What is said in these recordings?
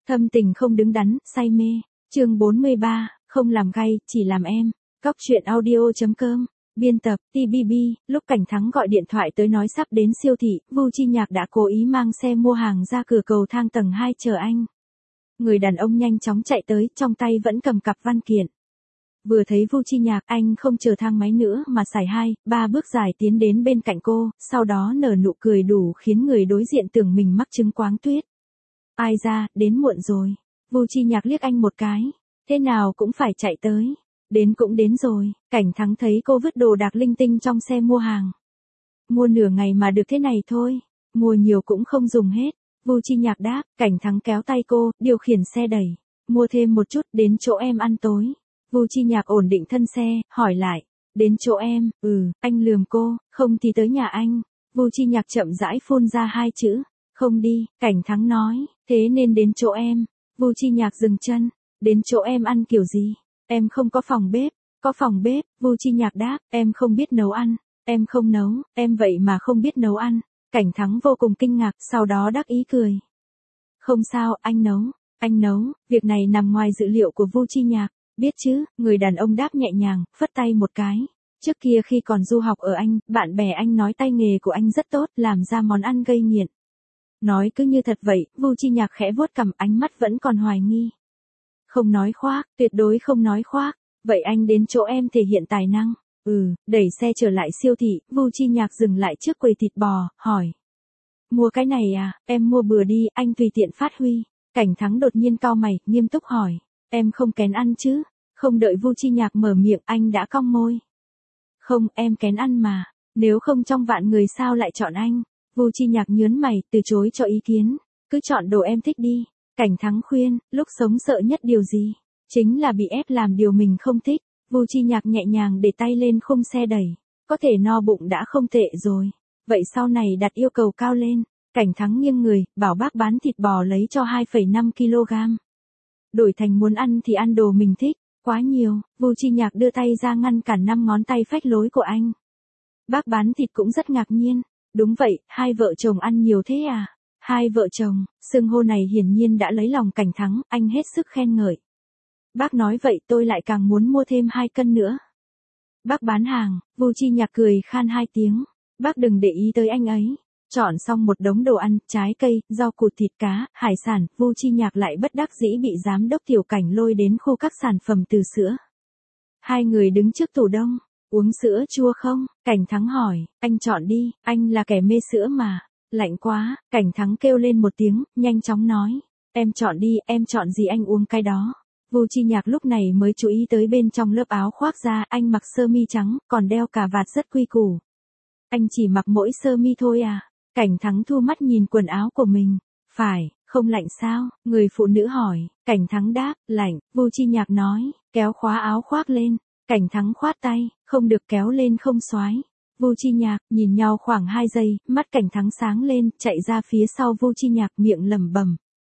Thâm tình không đứng đắn, say mê. Chương 43, không làm gay, chỉ làm em. Cóc truyện audio.com. Biên tập, TBB. Lúc Cảnh Thắng gọi điện thoại tới nói sắp đến siêu thị, Vu Chi Nhạc đã cố ý mang xe mua hàng ra cửa cầu thang tầng 2 chờ anh. Người đàn ông nhanh chóng chạy tới, trong tay vẫn cầm cặp văn kiện. Vừa thấy Vu Chi Nhạc, anh không chờ thang máy nữa mà xài 2-3 bước dài tiến đến bên cạnh cô, sau đó nở nụ cười đủ khiến người đối diện tưởng mình mắc chứng Quáng Tuyết. Ai ra, đến muộn rồi. Vu Chi Nhạc liếc anh một cái. Thế nào cũng phải chạy tới. Đến cũng đến rồi. Cảnh Thắng thấy cô vứt đồ đạc linh tinh trong xe mua hàng. Mua nửa ngày mà được thế này thôi. Mua nhiều cũng không dùng hết. Vu Chi Nhạc đáp. Cảnh Thắng kéo tay cô, điều khiển xe đẩy. Mua thêm một chút, đến chỗ em ăn tối. Vu Chi Nhạc ổn định thân xe, hỏi lại. Đến chỗ em, anh lườm cô, không thì tới nhà anh. Vu Chi Nhạc chậm rãi phun ra 2 chữ. Không đi, Cảnh Thắng nói. Thế nên đến chỗ em. Vu Chi Nhạc dừng chân. Đến chỗ em ăn kiểu gì? Em không có phòng bếp. Có phòng bếp, Vu Chi Nhạc đáp. Em không biết nấu ăn. Em không nấu, em vậy mà không biết nấu ăn. Cảnh Thắng vô cùng kinh ngạc, sau đó đắc ý cười. Không sao, anh nấu. Anh nấu, việc này nằm ngoài dự liệu của Vu Chi Nhạc. Biết chứ, người đàn ông đáp nhẹ nhàng, phất tay một cái. Trước kia khi còn du học ở Anh, bạn bè anh nói tay nghề của anh rất tốt, làm ra món ăn gây nghiện. Nói cứ như thật vậy, Vu Chi Nhạc khẽ vuốt cằm, ánh mắt vẫn còn hoài nghi. Không nói khoác, tuyệt đối không nói khoác. Vậy anh đến chỗ em thể hiện tài năng. Đẩy xe trở lại siêu thị, Vu Chi Nhạc dừng lại trước quầy thịt bò, hỏi. Mua cái này à, em mua bừa đi, anh tùy tiện phát huy. Cảnh Thắng đột nhiên cau mày, nghiêm túc hỏi. Em không kén ăn chứ? Không đợi Vu Chi Nhạc mở miệng, anh đã cong môi. Không, em kén ăn mà. Nếu không trong vạn người sao lại chọn anh? Vu Chi Nhạc nhớn mày, từ chối cho ý kiến. Cứ chọn đồ em thích đi. Cảnh Thắng khuyên, lúc sống sợ nhất điều gì? Chính là bị ép làm điều mình không thích. Vu Chi Nhạc nhẹ nhàng để tay lên khung xe đẩy. Có thể no bụng đã không tệ rồi. Vậy sau này đặt yêu cầu cao lên. Cảnh Thắng nghiêng người, bảo bác bán thịt bò lấy cho 2,5 kg. Đổi thành muốn ăn thì ăn đồ mình thích. Quá nhiều, Vu Chi Nhạc đưa tay ra ngăn cản 5 ngón tay phách lối của anh. Bác bán thịt cũng rất ngạc nhiên. Đúng vậy, hai vợ chồng ăn nhiều thế à? Hai vợ chồng, xưng hô này hiển nhiên đã lấy lòng Cảnh Thắng, anh hết sức khen ngợi. Bác nói vậy tôi lại càng muốn mua thêm 2 cân nữa. Bác bán hàng, Vu Chi Nhạc cười khan 2 tiếng. Bác đừng để ý tới anh ấy. Chọn xong một đống đồ ăn, trái cây, rau củ thịt cá, hải sản, Vu Chi Nhạc lại bất đắc dĩ bị giám đốc Tiểu Cảnh lôi đến khu các sản phẩm từ sữa. Hai người đứng trước tủ đông. Uống sữa chua không? Cảnh Thắng hỏi. Anh chọn đi, anh là kẻ mê sữa mà. Lạnh quá, Cảnh Thắng kêu lên một tiếng, nhanh chóng nói. Em chọn đi, em chọn gì anh uống cái đó. Vu Chi Nhạc lúc này mới chú ý tới bên trong lớp áo khoác da, anh mặc sơ mi trắng, còn đeo cà vạt rất quy củ. Anh chỉ mặc mỗi sơ mi thôi à? Cảnh Thắng thu mắt nhìn quần áo của mình. Phải, không lạnh sao? Người phụ nữ hỏi. Cảnh Thắng đáp, lạnh. Vu Chi Nhạc nói, kéo khóa áo khoác lên. Cảnh Thắng khoát tay, không được kéo lên không xoái. Vu Chi Nhạc, nhìn nhau khoảng 2 giây, mắt Cảnh Thắng sáng lên, chạy ra phía sau Vu Chi Nhạc miệng lẩm bẩm.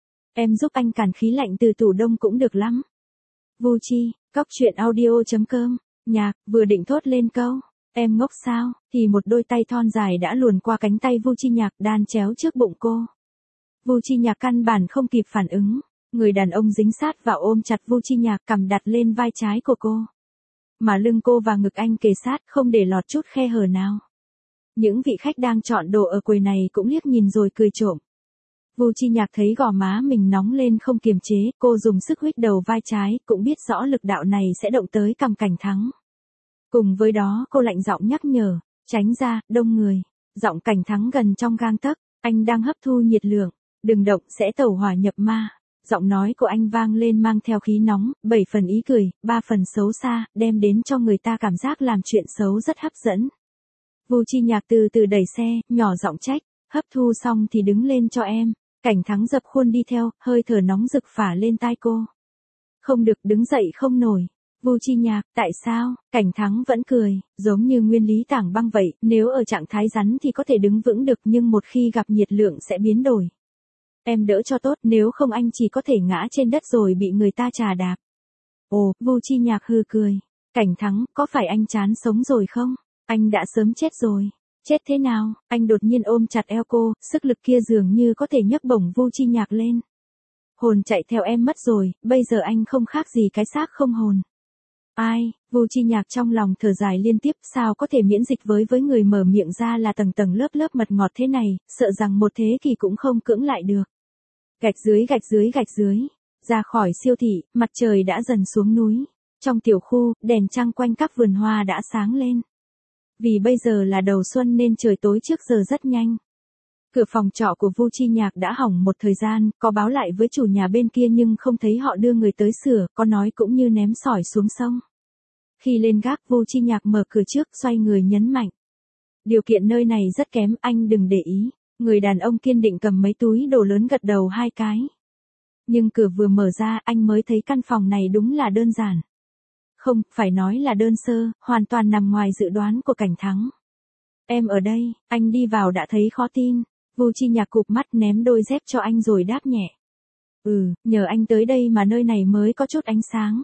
Em giúp anh càn khí lạnh từ tủ đông cũng được lắm. Vu Chi, cóc truyện audio.com. Nhạc, vừa định thốt lên câu. Em ngốc sao, thì một đôi tay thon dài đã luồn qua cánh tay Vu Chi Nhạc đan chéo trước bụng cô. Vu Chi Nhạc căn bản không kịp phản ứng. Người đàn ông dính sát vào ôm chặt Vu Chi Nhạc, cằm đặt lên vai trái của cô. Mà lưng cô và ngực anh kề sát, không để lọt chút khe hở nào. Những vị khách đang chọn đồ ở quầy này cũng liếc nhìn rồi cười trộm. Vu Chi Nhạc thấy gò má mình nóng lên không kiềm chế, cô dùng sức huých đầu vai trái, cũng biết rõ lực đạo này sẽ động tới cằm Cảnh Thắng. Cùng với đó cô lạnh giọng nhắc nhở, tránh ra, đông người. Giọng Cảnh Thắng gần trong gang tấc, anh đang hấp thu nhiệt lượng, đừng động sẽ tẩu hỏa nhập ma. Giọng nói của anh vang lên mang theo khí nóng, 7 phần ý cười, 3 phần xấu xa, đem đến cho người ta cảm giác làm chuyện xấu rất hấp dẫn. Vu Chi Nhạc từ từ đẩy xe, nhỏ giọng trách, hấp thu xong thì đứng lên cho em. Cảnh Thắng dập khuôn đi theo, hơi thở nóng rực phả lên tai cô. Không được, đứng dậy không nổi. Vu Chi Nhạc, tại sao? Cảnh Thắng vẫn cười, giống như nguyên lý tảng băng vậy, nếu ở trạng thái rắn thì có thể đứng vững được nhưng một khi gặp nhiệt lượng sẽ biến đổi. Em đỡ cho tốt, nếu không anh chỉ có thể ngã trên đất rồi bị người ta chà đạp. Ồ, Vu Chi Nhạc hừ cười. Cảnh Thắng, có phải anh chán sống rồi không? Anh đã sớm chết rồi. Chết thế nào? Anh đột nhiên ôm chặt eo cô, sức lực kia dường như có thể nhấc bổng Vu Chi Nhạc lên. Hồn chạy theo em mất rồi, bây giờ anh không khác gì cái xác không hồn. Ai, Vu Chi Nhạc trong lòng thở dài liên tiếp, sao có thể miễn dịch với người mở miệng ra là tầng tầng lớp lớp mật ngọt thế này, sợ rằng một thế kỷ cũng không cưỡng lại được. Gạch dưới gạch dưới gạch dưới, ra khỏi siêu thị, mặt trời đã dần xuống núi. Trong tiểu khu, đèn trăng quanh các vườn hoa đã sáng lên. Vì bây giờ là đầu xuân nên trời tối trước giờ rất nhanh. Cửa phòng trọ của Vu Chi Nhạc đã hỏng một thời gian, có báo lại với chủ nhà bên kia nhưng không thấy họ đưa người tới sửa, có nói cũng như ném sỏi xuống sông. Khi lên gác, Vu Chi Nhạc mở cửa trước, xoay người nhấn mạnh. Điều kiện nơi này rất kém, anh đừng để ý. Người đàn ông kiên định cầm mấy túi đồ lớn gật đầu 2 cái. Nhưng cửa vừa mở ra, anh mới thấy căn phòng này đúng là đơn giản. Không, phải nói là đơn sơ, hoàn toàn nằm ngoài dự đoán của Cảnh Thắng. Em ở đây, anh đi vào đã thấy khó tin. Vu Chi Nhạc cụp mắt ném đôi dép cho anh rồi đáp nhẹ. Nhờ anh tới đây mà nơi này mới có chút ánh sáng.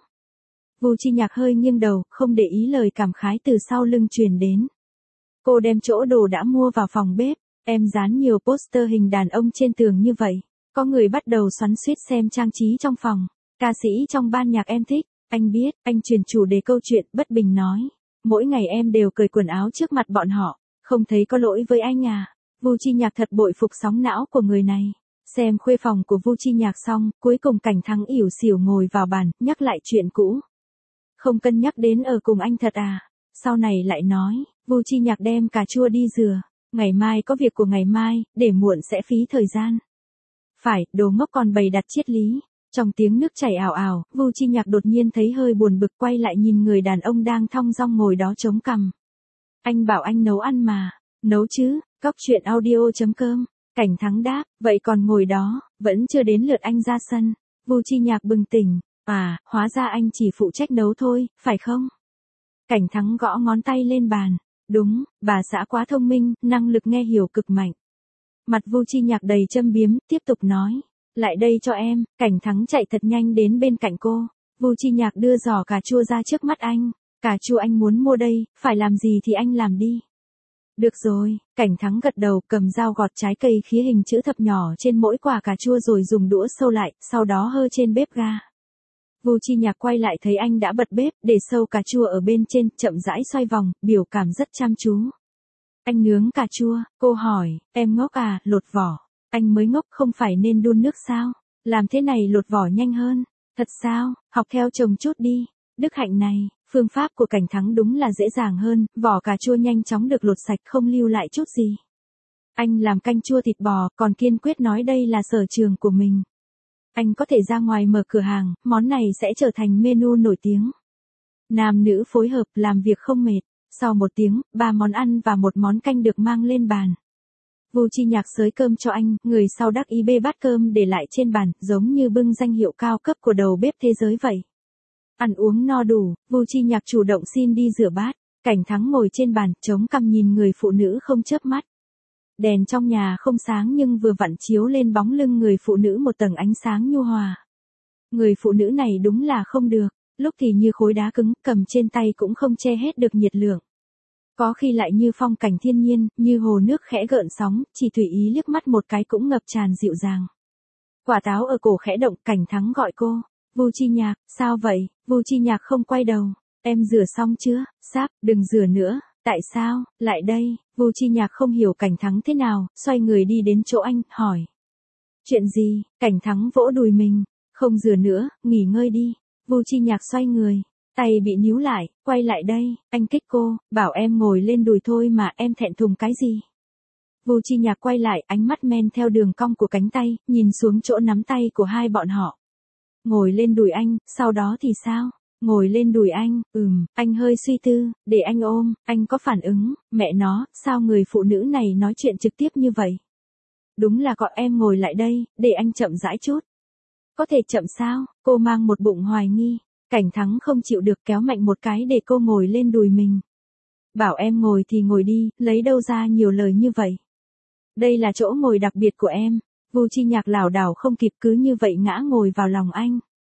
Vu Chi Nhạc hơi nghiêng đầu, không để ý lời cảm khái từ sau lưng truyền đến. Cô đem chỗ đồ đã mua vào phòng bếp, em dán nhiều poster hình đàn ông trên tường như vậy. Có người bắt đầu xoắn xuýt xem trang trí trong phòng. Ca sĩ trong ban nhạc em thích, anh biết, anh chuyển chủ đề câu chuyện, bất bình nói. Mỗi ngày em đều cởi quần áo trước mặt bọn họ, không thấy có lỗi với anh à. Vu Chi Nhạc thật bội phục sóng não của người này. Xem khuê phòng của Vu Chi Nhạc xong, cuối cùng Cảnh Thắng ỉu xỉu ngồi vào bàn, nhắc lại chuyện cũ. Không cân nhắc đến ở cùng anh thật à? Sau này lại nói, Vu Chi Nhạc đem cà chua đi rửa. Ngày mai có việc của ngày mai, để muộn sẽ phí thời gian. Phải, đồ ngốc còn bày đặt triết lý. Trong tiếng nước chảy ào ào, Vu Chi Nhạc đột nhiên thấy hơi buồn bực, quay lại nhìn người đàn ông đang thong dong ngồi đó chống cằm. Anh bảo anh nấu ăn mà. Nấu chứ, Cóc truyện audio.com. Cảnh Thắng đáp, vậy còn ngồi đó, vẫn chưa đến lượt anh ra sân. Vu Chi Nhạc bừng tỉnh, hóa ra anh chỉ phụ trách nấu thôi, phải không? Cảnh Thắng gõ ngón tay lên bàn. Đúng, bà xã quá thông minh, năng lực nghe hiểu cực mạnh. Mặt Vu Chi Nhạc đầy châm biếm, tiếp tục nói. Lại đây cho em. Cảnh Thắng chạy thật nhanh đến bên cạnh cô. Vu Chi Nhạc đưa giỏ cà chua ra trước mắt anh. Cà chua anh muốn mua đây, phải làm gì thì anh làm đi. Được rồi, Cảnh Thắng gật đầu, cầm dao gọt trái cây khía hình chữ thập nhỏ trên mỗi quả cà chua rồi dùng đũa sâu lại, sau đó hơ trên bếp ga. Vu Chi Nhạc quay lại thấy anh đã bật bếp, để sâu cà chua ở bên trên, chậm rãi xoay vòng, biểu cảm rất chăm chú. Anh nướng cà chua, cô hỏi, em ngốc à, lột vỏ. Anh mới ngốc, không phải nên đun nước sao? Làm thế này lột vỏ nhanh hơn. Thật sao, học theo chồng chút đi. Đức hạnh này, phương pháp của Cảnh Thắng đúng là dễ dàng hơn, vỏ cà chua nhanh chóng được lột sạch không lưu lại chút gì. Anh làm canh chua thịt bò, còn kiên quyết nói đây là sở trường của mình. Anh có thể ra ngoài mở cửa hàng, món này sẽ trở thành menu nổi tiếng. Nam nữ phối hợp làm việc không mệt. Sau 1 tiếng, 3 món ăn và 1 món canh được mang lên bàn. Vu Chi Nhạc xới cơm cho anh, người sau đắc ý bê bát cơm để lại trên bàn, giống như bưng danh hiệu cao cấp của đầu bếp thế giới vậy. Ăn uống no đủ, Vu Chi Nhạc chủ động xin đi rửa bát. Cảnh Thắng ngồi trên bàn, chống cằm nhìn người phụ nữ không chớp mắt. Đèn trong nhà không sáng nhưng vừa vặn chiếu lên bóng lưng người phụ nữ một tầng ánh sáng nhu hòa. Người phụ nữ này đúng là không được, lúc thì như khối đá cứng, cầm trên tay cũng không che hết được nhiệt lượng. Có khi lại như phong cảnh thiên nhiên, như hồ nước khẽ gợn sóng, chỉ tùy ý liếc mắt một cái cũng ngập tràn dịu dàng. Quả táo ở cổ khẽ động, Cảnh Thắng gọi cô. Vu Chi Nhạc, sao vậy? Vu Chi Nhạc không quay đầu. Em rửa xong chưa? Sắp, đừng rửa nữa. Tại sao? Lại đây. Vu Chi Nhạc không hiểu Cảnh Thắng thế nào, xoay người đi đến chỗ anh, hỏi. Chuyện gì? Cảnh Thắng vỗ đùi mình. Không rửa nữa, nghỉ ngơi đi. Vu Chi Nhạc xoay người. Tay bị níu lại, quay lại đây, anh kích cô, bảo em ngồi lên đùi thôi mà em thẹn thùng cái gì. Vu Chi Nhạc quay lại, ánh mắt men theo đường cong của cánh tay, nhìn xuống chỗ nắm tay của hai bọn họ. Ngồi lên đùi anh, sau đó thì sao? Ngồi lên đùi anh, anh hơi suy tư, để anh ôm, anh có phản ứng, mẹ nó, sao người phụ nữ này nói chuyện trực tiếp như vậy? Đúng là gọi em ngồi lại đây, để anh chậm rãi chút. Có thể chậm sao? Cô mang một bụng hoài nghi. Cảnh Thắng không chịu được kéo mạnh một cái để cô ngồi lên đùi mình. Bảo em ngồi thì ngồi đi, lấy đâu ra nhiều lời như vậy. Đây là chỗ ngồi đặc biệt của em. Vu Chi Nhạc lảo đảo không kịp cứ như vậy ngã ngồi vào lòng anh.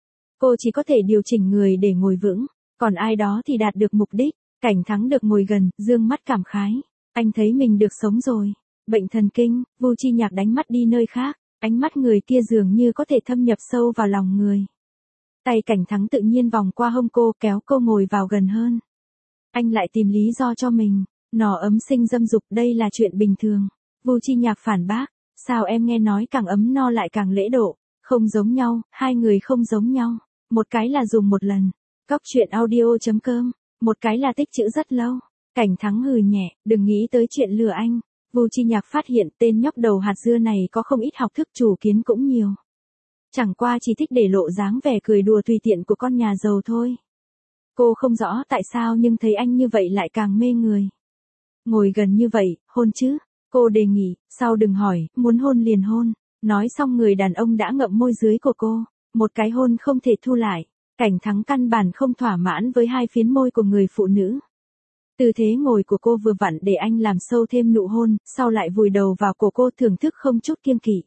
Cô chỉ có thể điều chỉnh người để ngồi vững, còn ai đó thì đạt được mục đích. Cảnh Thắng được ngồi gần, dương mắt cảm khái. Anh thấy mình được sống rồi. Bệnh thần kinh, Vu Chi Nhạc đánh mắt đi nơi khác. Ánh mắt người kia dường như có thể thâm nhập sâu vào lòng người. Tay Cảnh Thắng tự nhiên vòng qua hông cô, kéo cô ngồi vào gần hơn. Anh lại tìm lý do cho mình. Nỏ ấm sinh dâm dục, đây là chuyện bình thường. Vu Chi Nhạc phản bác. Sao em nghe nói càng ấm no lại càng lễ độ. Không giống nhau, hai người không giống nhau. Một cái là dùng một lần. Cóc truyện audio.com. Một cái là tích trữ rất lâu. Cảnh Thắng hừ nhẹ, đừng nghĩ tới chuyện lừa anh. Vu Chi Nhạc phát hiện tên nhóc đầu hạt dưa này có không ít học thức chủ kiến cũng nhiều. Chẳng qua chỉ thích để lộ dáng vẻ cười đùa tùy tiện của con nhà giàu thôi. Cô không rõ tại sao nhưng thấy anh như vậy lại càng mê người. Ngồi gần như vậy, hôn chứ. Cô đề nghị, sau đừng hỏi, muốn hôn liền hôn. Nói xong người đàn ông đã ngậm môi dưới của cô. Một cái hôn không thể thu lại. Cảnh Thắng căn bản không thỏa mãn với hai phiến môi của người phụ nữ. Tư thế ngồi của cô vừa vặn để anh làm sâu thêm nụ hôn, sau lại vùi đầu vào cổ cô thưởng thức không chút kiêng kỵ.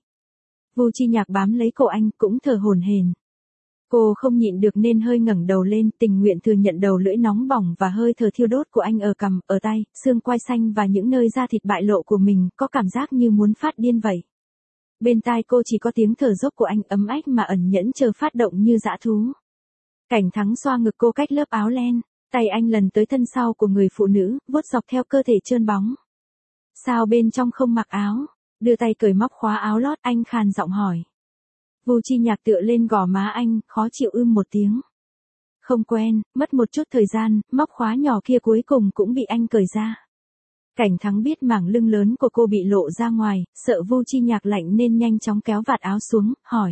Vu Chi Nhạc bám lấy cổ anh cũng thở hổn hển. Cô không nhịn được nên hơi ngẩng đầu lên, tình nguyện thừa nhận đầu lưỡi nóng bỏng và hơi thở thiêu đốt của anh ở cằm, ở tay, xương quai xanh và những nơi da thịt bại lộ của mình, có cảm giác như muốn phát điên vậy. Bên tai cô chỉ có tiếng thở dốc của anh ấm ách mà ẩn nhẫn chờ phát động như dã thú. Cảnh Thắng xoa ngực cô cách lớp áo len, tay anh lần tới thân sau của người phụ nữ, vuốt dọc theo cơ thể trơn bóng. Sao bên trong không mặc áo? Đưa tay cởi móc khóa áo lót, anh khàn giọng hỏi. Vu Chi Nhạc tựa lên gò má anh, khó chịu một tiếng. Không quen, mất một chút thời gian, móc khóa nhỏ kia cuối cùng cũng bị anh cởi ra. Cảnh Thắng biết mảng lưng lớn của cô bị lộ ra ngoài, sợ Vu Chi Nhạc lạnh nên nhanh chóng kéo vạt áo xuống, hỏi.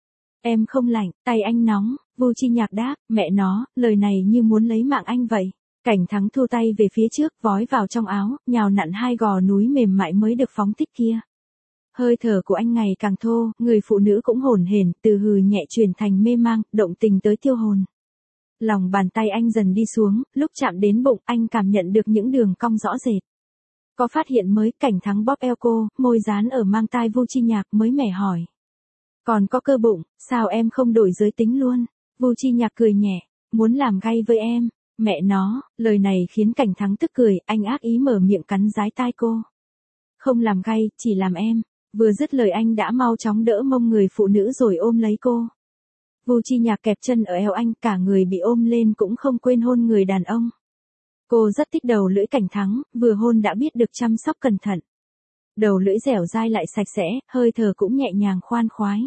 Em không lạnh, tay anh nóng. Vu Chi Nhạc đáp, mẹ nó, lời này như muốn lấy mạng anh vậy. Cảnh Thắng thu tay về phía trước, vói vào trong áo, nhào nặn hai gò núi mềm mại mới được phóng thích kia. Hơi thở của anh ngày càng thô, người phụ nữ cũng hổn hển, từ hừ nhẹ chuyển thành mê mang, động tình tới tiêu hồn. Lòng bàn tay anh dần đi xuống, lúc chạm đến bụng, anh cảm nhận được những đường cong rõ rệt. Có phát hiện mới, Cảnh Thắng bóp eo cô, môi dán ở mang tai Vu Chi Nhạc mới mẻ hỏi. Còn có cơ bụng, sao em không đổi giới tính luôn? Vu Chi Nhạc cười nhẹ, muốn làm gay với em. Mẹ nó, lời này khiến Cảnh Thắng tức cười, anh ác ý mở miệng cắn dái tai cô. Không làm gay, chỉ làm em. Vừa dứt lời anh đã mau chóng đỡ mông người phụ nữ rồi ôm lấy cô. Vu Chi Nhạc kẹp chân ở eo anh, cả người bị ôm lên cũng không quên hôn người đàn ông. Cô rất thích đầu lưỡi Cảnh Thắng, vừa hôn đã biết được chăm sóc cẩn thận. Đầu lưỡi dẻo dai lại sạch sẽ, hơi thở cũng nhẹ nhàng khoan khoái.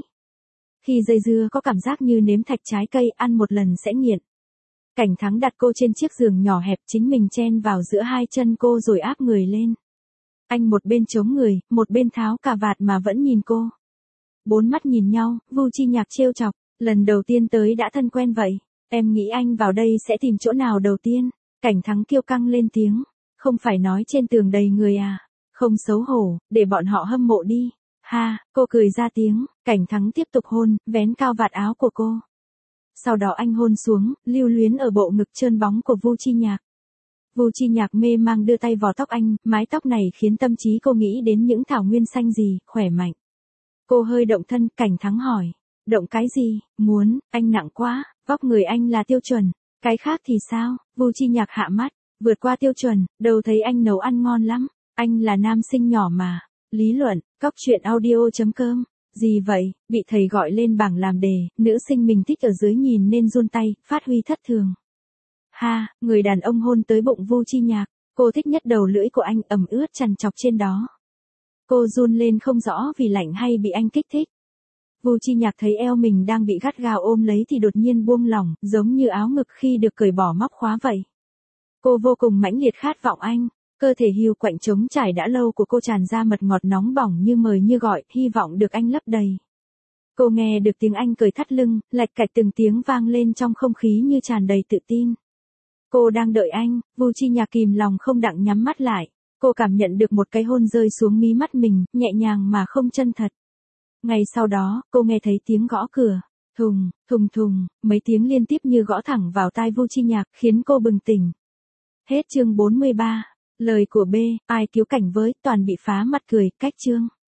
Khi dây dưa có cảm giác như nếm thạch trái cây, ăn một lần sẽ nghiện. Cảnh Thắng đặt cô trên chiếc giường nhỏ hẹp, chính mình chen vào giữa hai chân cô rồi áp người lên. Anh một bên chống người, một bên tháo cà vạt mà vẫn nhìn cô. Bốn mắt nhìn nhau, Vu Chi Nhạc trêu chọc, lần đầu tiên tới đã thân quen vậy. Em nghĩ anh vào đây sẽ tìm chỗ nào đầu tiên? Cảnh Thắng kiêu căng lên tiếng. Không phải nói trên tường đầy người à? Không xấu hổ, để bọn họ hâm mộ đi. Ha, cô cười ra tiếng, Cảnh Thắng tiếp tục hôn, vén cao vạt áo của cô. Sau đó anh hôn xuống, lưu luyến ở bộ ngực trơn bóng của Vu Chi Nhạc. Vu Chi Nhạc mê mang đưa tay vào tóc anh, mái tóc này khiến tâm trí cô nghĩ đến những thảo nguyên xanh gì, khỏe mạnh. Cô hơi động thân, Cảnh Thắng hỏi. Động cái gì? Muốn, anh nặng quá, vóc người anh là tiêu chuẩn. Cái khác thì sao? Vu Chi Nhạc hạ mắt, vượt qua tiêu chuẩn, đâu thấy anh nấu ăn ngon lắm. Anh là nam sinh nhỏ mà. Lý luận, cóc truyện audio.com. Gì vậy? Bị thầy gọi lên bảng làm đề, nữ sinh mình thích ở dưới nhìn nên run tay, phát huy thất thường. Ha, người đàn ông hôn tới bụng Vu Chi Nhạc, cô thích nhất đầu lưỡi của anh ẩm ướt chằn chọc trên đó. Cô run lên không rõ vì lạnh hay bị anh kích thích. Vu Chi Nhạc thấy eo mình đang bị gắt gao ôm lấy thì đột nhiên buông lỏng, giống như áo ngực khi được cởi bỏ móc khóa vậy. Cô vô cùng mãnh liệt khát vọng anh, cơ thể hiu quạnh trống trải đã lâu của cô tràn ra mật ngọt nóng bỏng như mời như gọi, hy vọng được anh lấp đầy. Cô nghe được tiếng anh cởi thắt lưng, lạch cạch từng tiếng vang lên trong không khí như tràn đầy tự tin. Cô đang đợi anh, Vu Chi Nhạc kìm lòng không đặng nhắm mắt lại. Cô cảm nhận được một cái hôn rơi xuống mí mắt mình, nhẹ nhàng mà không chân thật. Ngay sau đó, cô nghe thấy tiếng gõ cửa. Thùng, thùng thùng, mấy tiếng liên tiếp như gõ thẳng vào tai Vu Chi Nhạc, khiến cô bừng tỉnh. Hết chương 43. Lời của B, ai cứu cảnh với, toàn bị phá mặt cười, cách chương.